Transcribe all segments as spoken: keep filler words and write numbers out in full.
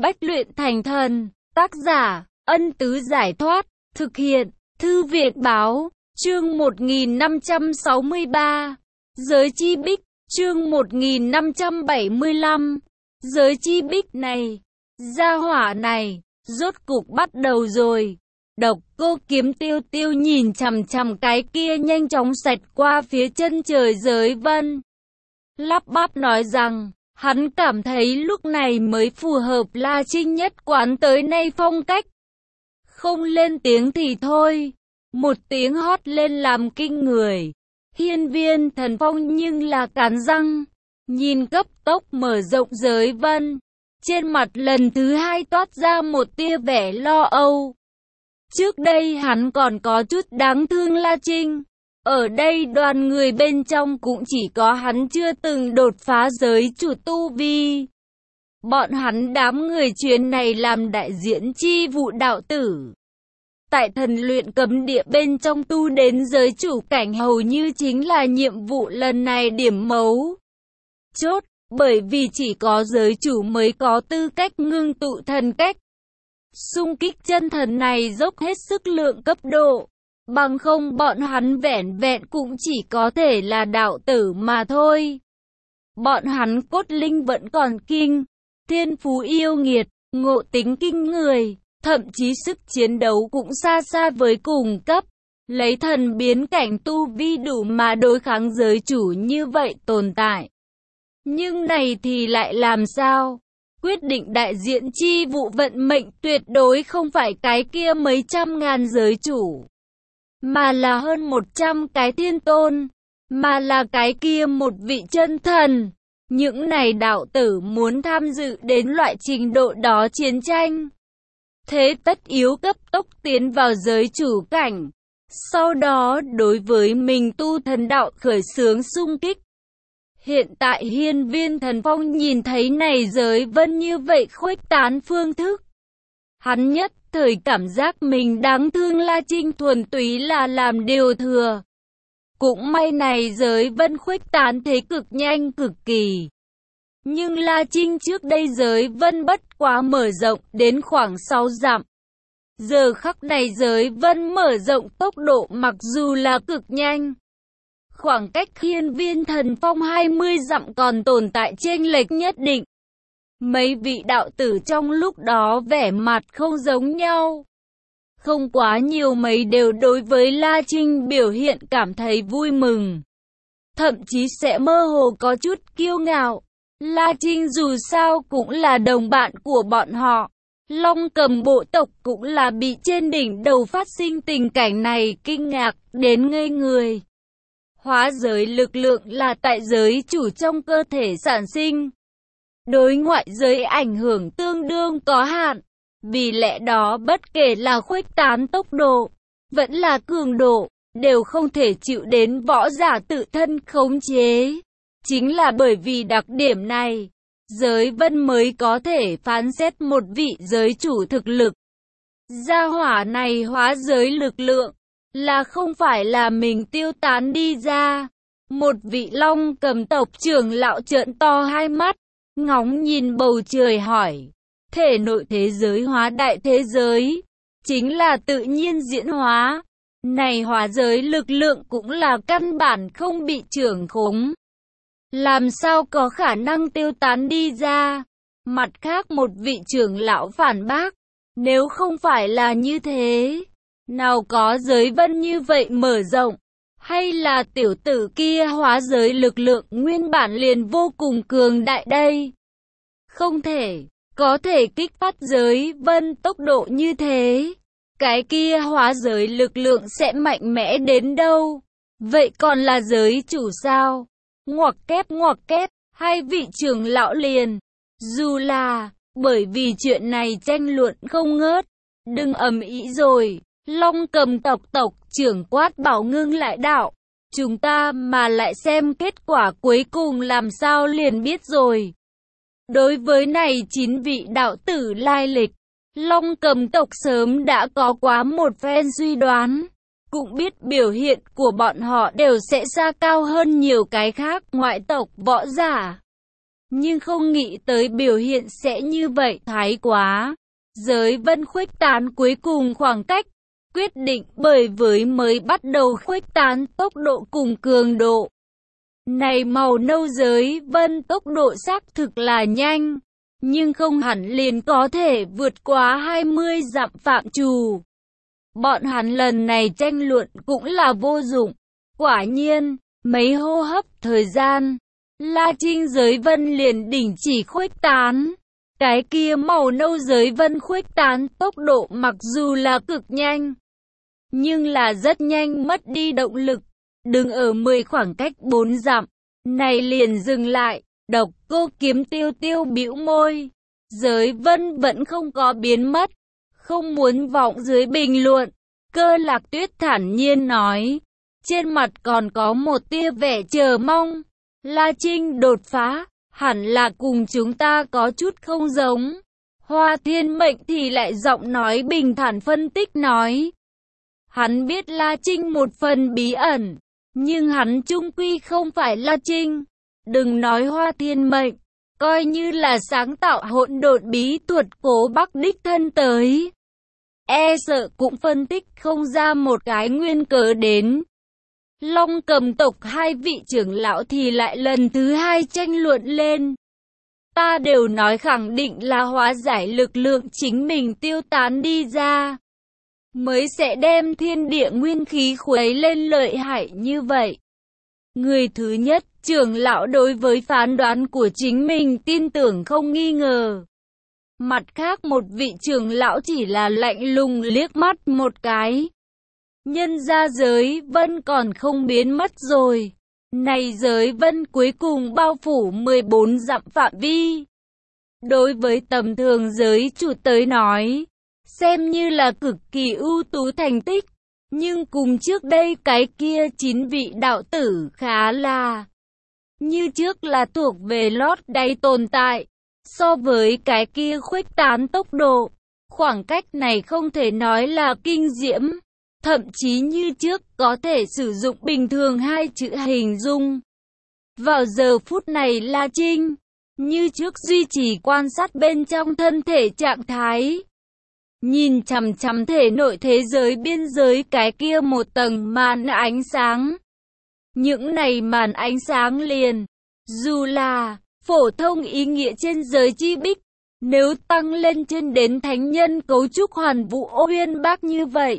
Bách luyện thành thần. Tác giả, Ân Tứ Giải Thoát. Thực hiện, Thư Việt Báo. Chương một nghìn năm trăm sáu mươi ba. Giới chi bích. Chương một nghìn năm trăm bảy mươi lăm. Giới chi bích này. Gia hỏa này. Rốt cục bắt đầu rồi. Độc Cô Kiếm Tiêu Tiêu nhìn chằm chằm cái kia nhanh chóng xẹt qua phía chân trời giới vân. Lắp bắp nói rằng, hắn cảm thấy lúc này mới phù hợp La Trinh nhất quán tới nay phong cách. Không lên tiếng thì thôi, một tiếng hót lên làm kinh người. Hiên Viên Thần Phong nhưng là cắn răng, nhìn cấp tốc mở rộng giới vân. Trên mặt lần thứ hai toát ra một tia vẻ lo âu. Trước đây hắn còn có chút đáng thương La Trinh. Ở đây đoàn người bên trong cũng chỉ có hắn chưa từng đột phá giới chủ tu vi. Bọn hắn đám người chuyến này làm đại diện chi vụ đạo tử. Tại thần luyện cấm địa bên trong tu đến giới chủ cảnh hầu như chính là nhiệm vụ lần này điểm mấu chốt, bởi vì chỉ có giới chủ mới có tư cách ngưng tụ thần cách. Xung kích chân thần này dốc hết sức lượng cấp độ, bằng không bọn hắn vẻn vẹn cũng chỉ có thể là đạo tử mà thôi. Bọn hắn cốt linh vẫn còn kinh, thiên phú yêu nghiệt, ngộ tính kinh người, thậm chí sức chiến đấu cũng xa xa với cùng cấp. Lấy thần biến cảnh tu vi đủ mà đối kháng giới chủ như vậy tồn tại. Nhưng này thì lại làm sao? Quyết định đại diện chi vụ vận mệnh tuyệt đối không phải cái kia mấy trăm ngàn giới chủ, mà là hơn một trăm cái thiên tôn, mà là cái kia một vị chân thần. Những này đạo tử muốn tham dự đến loại trình độ đó chiến tranh, thế tất yếu cấp tốc tiến vào giới chủ cảnh, sau đó đối với mình tu thần đạo khởi xướng xung kích. Hiện tại Hiên Viên Thần Phong nhìn thấy này giới vân như vậy khuếch tán phương thức, hắn nhất thời cảm giác mình đáng thương La Trinh thuần túy là làm điều thừa. Cũng may này giới vân khuếch tán thế cực nhanh cực kỳ. Nhưng La Trinh trước đây giới vân bất quá mở rộng đến khoảng sáu dặm. Giờ khắc này giới vân mở rộng tốc độ mặc dù là cực nhanh, khoảng cách Hiên Viên Thần Phong hai mươi dặm còn tồn tại chênh lệch nhất định. Mấy vị đạo tử trong lúc đó vẻ mặt không giống nhau. Không quá nhiều mấy đều đối với La Trinh biểu hiện cảm thấy vui mừng, thậm chí sẽ mơ hồ có chút kiêu ngạo. La Trinh dù sao cũng là đồng bạn của bọn họ. Long Cầm bộ tộc cũng là bị trên đỉnh đầu phát sinh tình cảnh này kinh ngạc đến ngây người. Hóa giới lực lượng là tại giới chủ trong cơ thể sản sinh, đối ngoại giới ảnh hưởng tương đương có hạn. Vì lẽ đó bất kể là khuếch tán tốc độ, vẫn là cường độ, đều không thể chịu đến võ giả tự thân khống chế. Chính là bởi vì đặc điểm này, giới vân mới có thể phán xét một vị giới chủ thực lực. Gia hỏa này hóa giới lực lượng, là không phải là mình tiêu tán đi ra. Một vị Long Cầm tộc trưởng lão trợn to hai mắt, ngóng nhìn bầu trời hỏi. Thể nội thế giới hóa đại thế giới, chính là tự nhiên diễn hóa. Này hóa giới lực lượng cũng là căn bản không bị trưởng khống, làm sao có khả năng tiêu tán đi ra? Mặt khác một vị trưởng lão phản bác, nếu không phải là như thế, nào có giới vân như vậy mở rộng, hay là tiểu tử kia hóa giới lực lượng nguyên bản liền vô cùng cường đại đây? Không thể, có thể kích phát giới vân tốc độ như thế, cái kia hóa giới lực lượng sẽ mạnh mẽ đến đâu? Vậy còn là giới chủ sao? Ngoặc kép ngoặc kép, hai vị trưởng lão liền, dù là, bởi vì chuyện này tranh luận không ngớt, đừng ầm ĩ rồi. Long Cầm tộc tộc trưởng quát bảo ngưng lại đạo, chúng ta mà lại xem kết quả cuối cùng làm sao liền biết rồi. Đối với này chín vị đạo tử lai lịch, Long Cầm tộc sớm đã có quá một phen suy đoán, cũng biết biểu hiện của bọn họ đều sẽ xa cao hơn nhiều cái khác ngoại tộc võ giả. nhưng không nghĩ tới biểu hiện sẽ như vậy, thái quá. Giới vân khuếch tán cuối cùng khoảng cách, quyết định bởi với mới bắt đầu khuếch tán tốc độ cùng cường độ. Này màu nâu giới vân tốc độ xác thực là nhanh, nhưng không hẳn liền có thể vượt qua hai mươi dặm phạm trù. Bọn hắn lần này tranh luận cũng là vô dụng. Quả nhiên, mấy hô hấp thời gian, La Trinh giới vân liền đình chỉ khuếch tán. Cái kia màu nâu giới vân khuếch tán tốc độ mặc dù là cực nhanh, nhưng là rất nhanh mất đi động lực. Đứng ở mười khoảng cách bốn dặm, này liền dừng lại. Độc Cô Kiếm tiêu tiêu bĩu môi. Giới vân vẫn không có biến mất. Không muốn vọng dưới bình luận. Cơ Lạc Tuyết thản nhiên nói. Trên mặt còn có một tia vẻ chờ mong. La Trinh đột phá, hẳn là cùng chúng ta có chút không giống. Hoa Thiên Mệnh thì lại giọng nói bình thản phân tích nói. Hắn biết La Trinh một phần bí ẩn, nhưng hắn chung quy không phải La Trinh. Đừng nói Hoa Thiên Mệnh, coi như là sáng tạo hỗn độn bí thuật Cố Bắc đích thân tới, e sợ cũng phân tích không ra một cái nguyên cớ đến. Long Cầm tộc hai vị trưởng lão thì lại lần thứ hai tranh luận lên. Ta đều nói khẳng định là hóa giải lực lượng chính mình tiêu tán đi ra, mới sẽ đem thiên địa nguyên khí khuấy lên lợi hại như vậy. Người thứ nhất, trưởng lão đối với phán đoán của chính mình tin tưởng không nghi ngờ. Mặt khác một vị trưởng lão chỉ là lạnh lùng liếc mắt một cái. Nhân ra giới vân còn không biến mất rồi. Này giới vân cuối cùng bao phủ mười bốn dặm phạm vi. Đối với tầm thường giới chủ tới nói, xem như là cực kỳ ưu tú thành tích. Nhưng cùng trước đây cái kia chín vị đạo tử khá là như trước là thuộc về lót đáy tồn tại. So với cái kia khuếch tán tốc độ, khoảng cách này không thể nói là kinh diễm. Thậm chí như trước có thể sử dụng bình thường hai chữ hình dung. Vào giờ phút này La Trinh, như trước duy trì quan sát bên trong thân thể trạng thái. Nhìn chằm chằm thể nội thế giới biên giới cái kia một tầng màn ánh sáng. Những này màn ánh sáng liền, dù là phổ thông ý nghĩa trên giới chi bích, nếu tăng lên trên đến thánh nhân cấu trúc hoàn vũ uyên bác như vậy,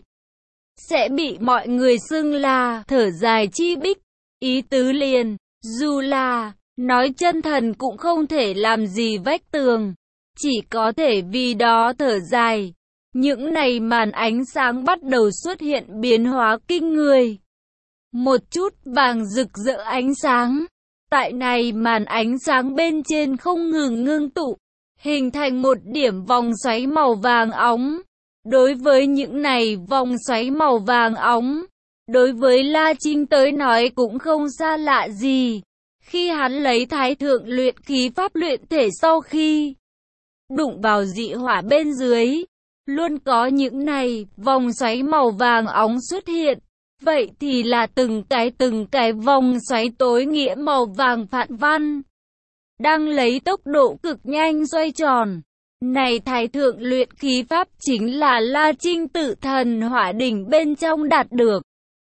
sẽ bị mọi người xưng là thở dài chi bích. Ý tứ liền, dù là nói chân thần cũng không thể làm gì vách tường, chỉ có thể vì đó thở dài. Những này màn ánh sáng bắt đầu xuất hiện biến hóa kinh người. Một chút vàng rực rỡ ánh sáng, tại này màn ánh sáng bên trên không ngừng ngưng tụ, hình thành một điểm vòng xoáy màu vàng óng. Đối với những này vòng xoáy màu vàng óng, đối với La Trinh tới nói cũng không xa lạ gì. Khi hắn lấy thái thượng luyện khí pháp luyện thể sau khi đụng vào dị hỏa bên dưới, luôn có những này vòng xoáy màu vàng óng xuất hiện. Vậy thì là từng cái từng cái vòng xoáy tối nghĩa màu vàng phạn văn, đang lấy tốc độ cực nhanh xoay tròn. Này thái thượng luyện khí pháp chính là La Trinh tự thần hỏa đỉnh bên trong đạt được.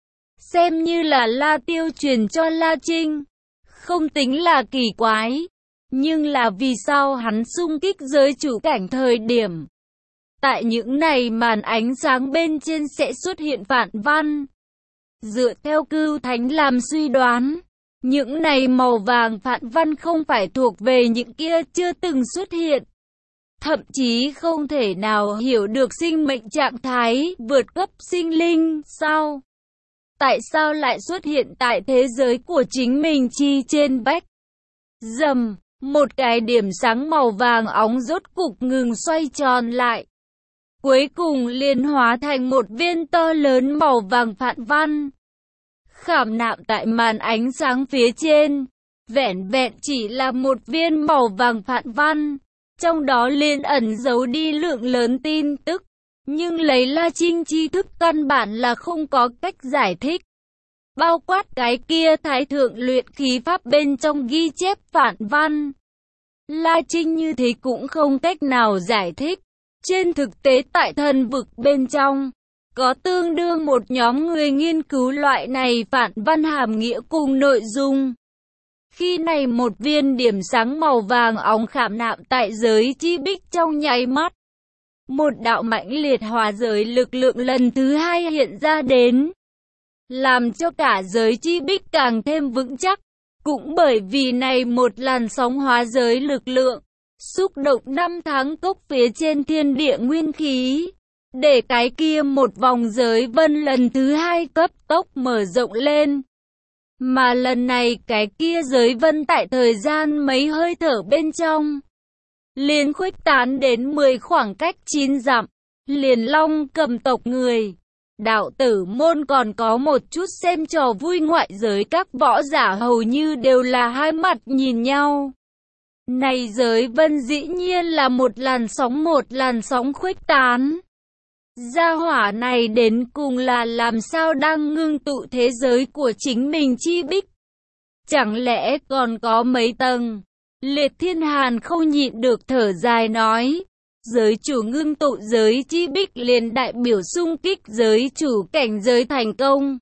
Xem như là La Tiêu truyền cho La Trinh. Không tính là kỳ quái. Nhưng là vì sao hắn xung kích giới chủ cảnh thời điểm. Tại những này màn ánh sáng bên trên sẽ xuất hiện phạn văn. Dựa theo Cưu Thánh làm suy đoán, những này màu vàng phạn văn không phải thuộc về những kia chưa từng xuất hiện. Thậm chí không thể nào hiểu được sinh mệnh trạng thái vượt cấp sinh linh sao? Tại sao lại xuất hiện tại thế giới của chính mình chi trên vách? Dầm, một cái điểm sáng màu vàng óng rốt cục ngừng xoay tròn lại. Cuối cùng liền hóa thành một viên to lớn màu vàng phạn văn. Khảm nạm tại màn ánh sáng phía trên, vẻn vẹn chỉ là một viên màu vàng phạn văn. Trong đó liên ẩn giấu đi lượng lớn tin tức, nhưng lấy La Trinh tri thức căn bản là không có cách giải thích. Bao quát cái kia thái thượng luyện khí pháp bên trong ghi chép phản văn. La Trinh như thế cũng không cách nào giải thích. Trên thực tế tại thần vực bên trong, có tương đương một nhóm người nghiên cứu loại này phản văn hàm nghĩa cùng nội dung. Khi này một viên điểm sáng màu vàng óng khảm nạm tại giới chi bích trong nháy mắt. Một đạo mãnh liệt hóa giới lực lượng lần thứ hai hiện ra đến, làm cho cả giới chi bích càng thêm vững chắc. Cũng bởi vì này một làn sóng hóa giới lực lượng, xúc động năm tháng cốc phía trên thiên địa nguyên khí, để cái kia một vòng giới vân lần thứ hai cấp tốc mở rộng lên. Mà lần này cái kia giới vân tại thời gian mấy hơi thở bên trong, liền khuếch tán đến mười khoảng cách chín dặm, liền long cầm tộc người. Đạo tử môn còn có một chút xem trò vui ngoại giới các võ giả hầu như đều là hai mặt nhìn nhau. Này giới vân dĩ nhiên là một làn sóng một làn sóng khuếch tán. Gia hỏa này đến cùng là làm sao đang ngưng tụ thế giới của chính mình chi bích. Chẳng lẽ còn có mấy tầng? Liệt Thiên Hàn không nhịn được thở dài nói. Giới chủ ngưng tụ giới chi bích liền đại biểu xung kích giới chủ cảnh giới thành công.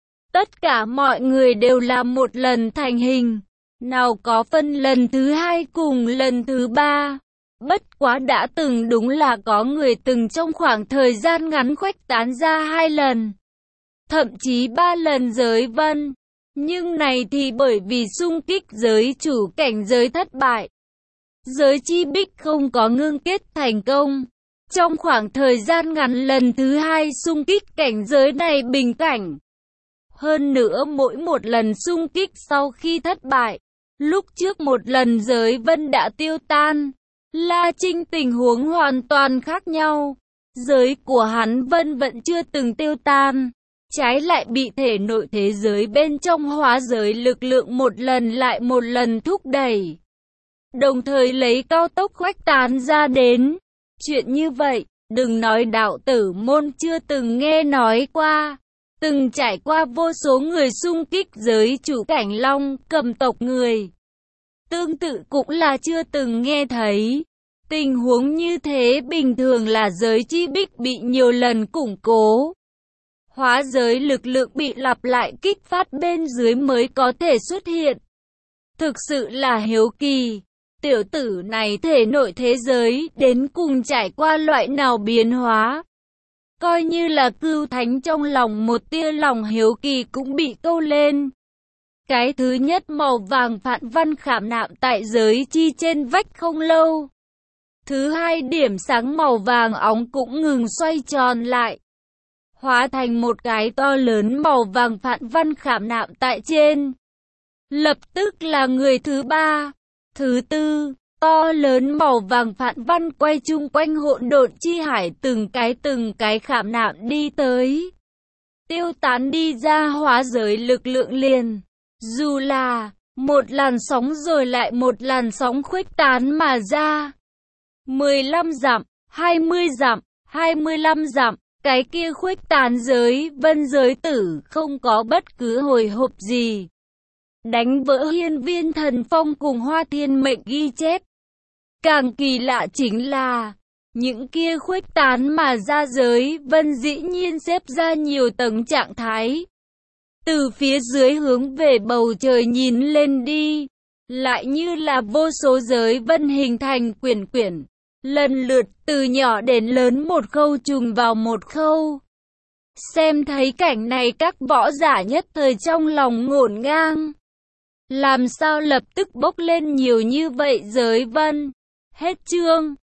Tất cả mọi người đều là một lần thành hình. Nào có phân lần thứ hai cùng lần thứ ba. Bất quá đã từng đúng là có người từng trong khoảng thời gian ngắn khuếch tán ra hai lần. Thậm chí ba lần giới vân. Nhưng này thì bởi vì xung kích giới chủ cảnh giới thất bại. Giới chi bích không có ngưng kết thành công. Trong khoảng thời gian ngắn lần thứ hai xung kích cảnh giới này bình cảnh. Hơn nữa mỗi một lần xung kích sau khi thất bại, lúc trước một lần giới vân đã tiêu tan. La Trinh tình huống hoàn toàn khác nhau. Giới của hắn vân vẫn chưa từng tiêu tan. Trái lại bị thể nội thế giới bên trong hóa giới lực lượng một lần lại một lần thúc đẩy. Đồng thời lấy cao tốc khuếch tán ra đến. Chuyện như vậy, đừng nói đạo tử môn chưa từng nghe nói qua. Từng trải qua vô số người xung kích giới chủ cảnh long cầm tộc người. Tương tự cũng là chưa từng nghe thấy. Tình huống như thế bình thường là giới chi bích bị nhiều lần củng cố. Hóa giới lực lượng bị lặp lại kích phát bên dưới mới có thể xuất hiện. Thực sự là hiếu kỳ. Tiểu tử này thể nội thế giới đến cùng trải qua loại nào biến hóa. Coi như là cưu thánh trong lòng một tia lòng hiếu kỳ cũng bị câu lên. Cái thứ nhất màu vàng phản văn khảm nạm tại giới chi trên vách không lâu. Thứ hai điểm sáng màu vàng óng cũng ngừng xoay tròn lại. Hóa thành một cái to lớn màu vàng phản văn khảm nạm tại trên. Lập tức là người thứ ba. Thứ tư, to lớn màu vàng phản văn quay chung quanh hỗn độn chi hải từng cái từng cái khảm nạm đi tới. Tiêu tán đi ra hóa giới lực lượng liền. Dù là một làn sóng rồi lại một làn sóng khuếch tán mà ra. mười lăm dặm, hai mươi dặm, hai mươi lăm dặm, cái kia khuếch tán giới vân giới tử không có bất cứ hồi hộp gì. Đánh vỡ hiên viên thần phong cùng hoa thiên mệnh ghi chép. Càng kỳ lạ chính là, những kia khuếch tán mà ra giới vân dĩ nhiên xếp ra nhiều tầng trạng thái. Từ phía dưới hướng về bầu trời nhìn lên đi, lại như là vô số giới vân hình thành quyển quyển, lần lượt từ nhỏ đến lớn một khâu trùng vào một khâu. Xem thấy cảnh này các võ giả nhất thời trong lòng ngổn ngang. Làm sao lập tức bốc lên nhiều như vậy giới vân? Hết chương.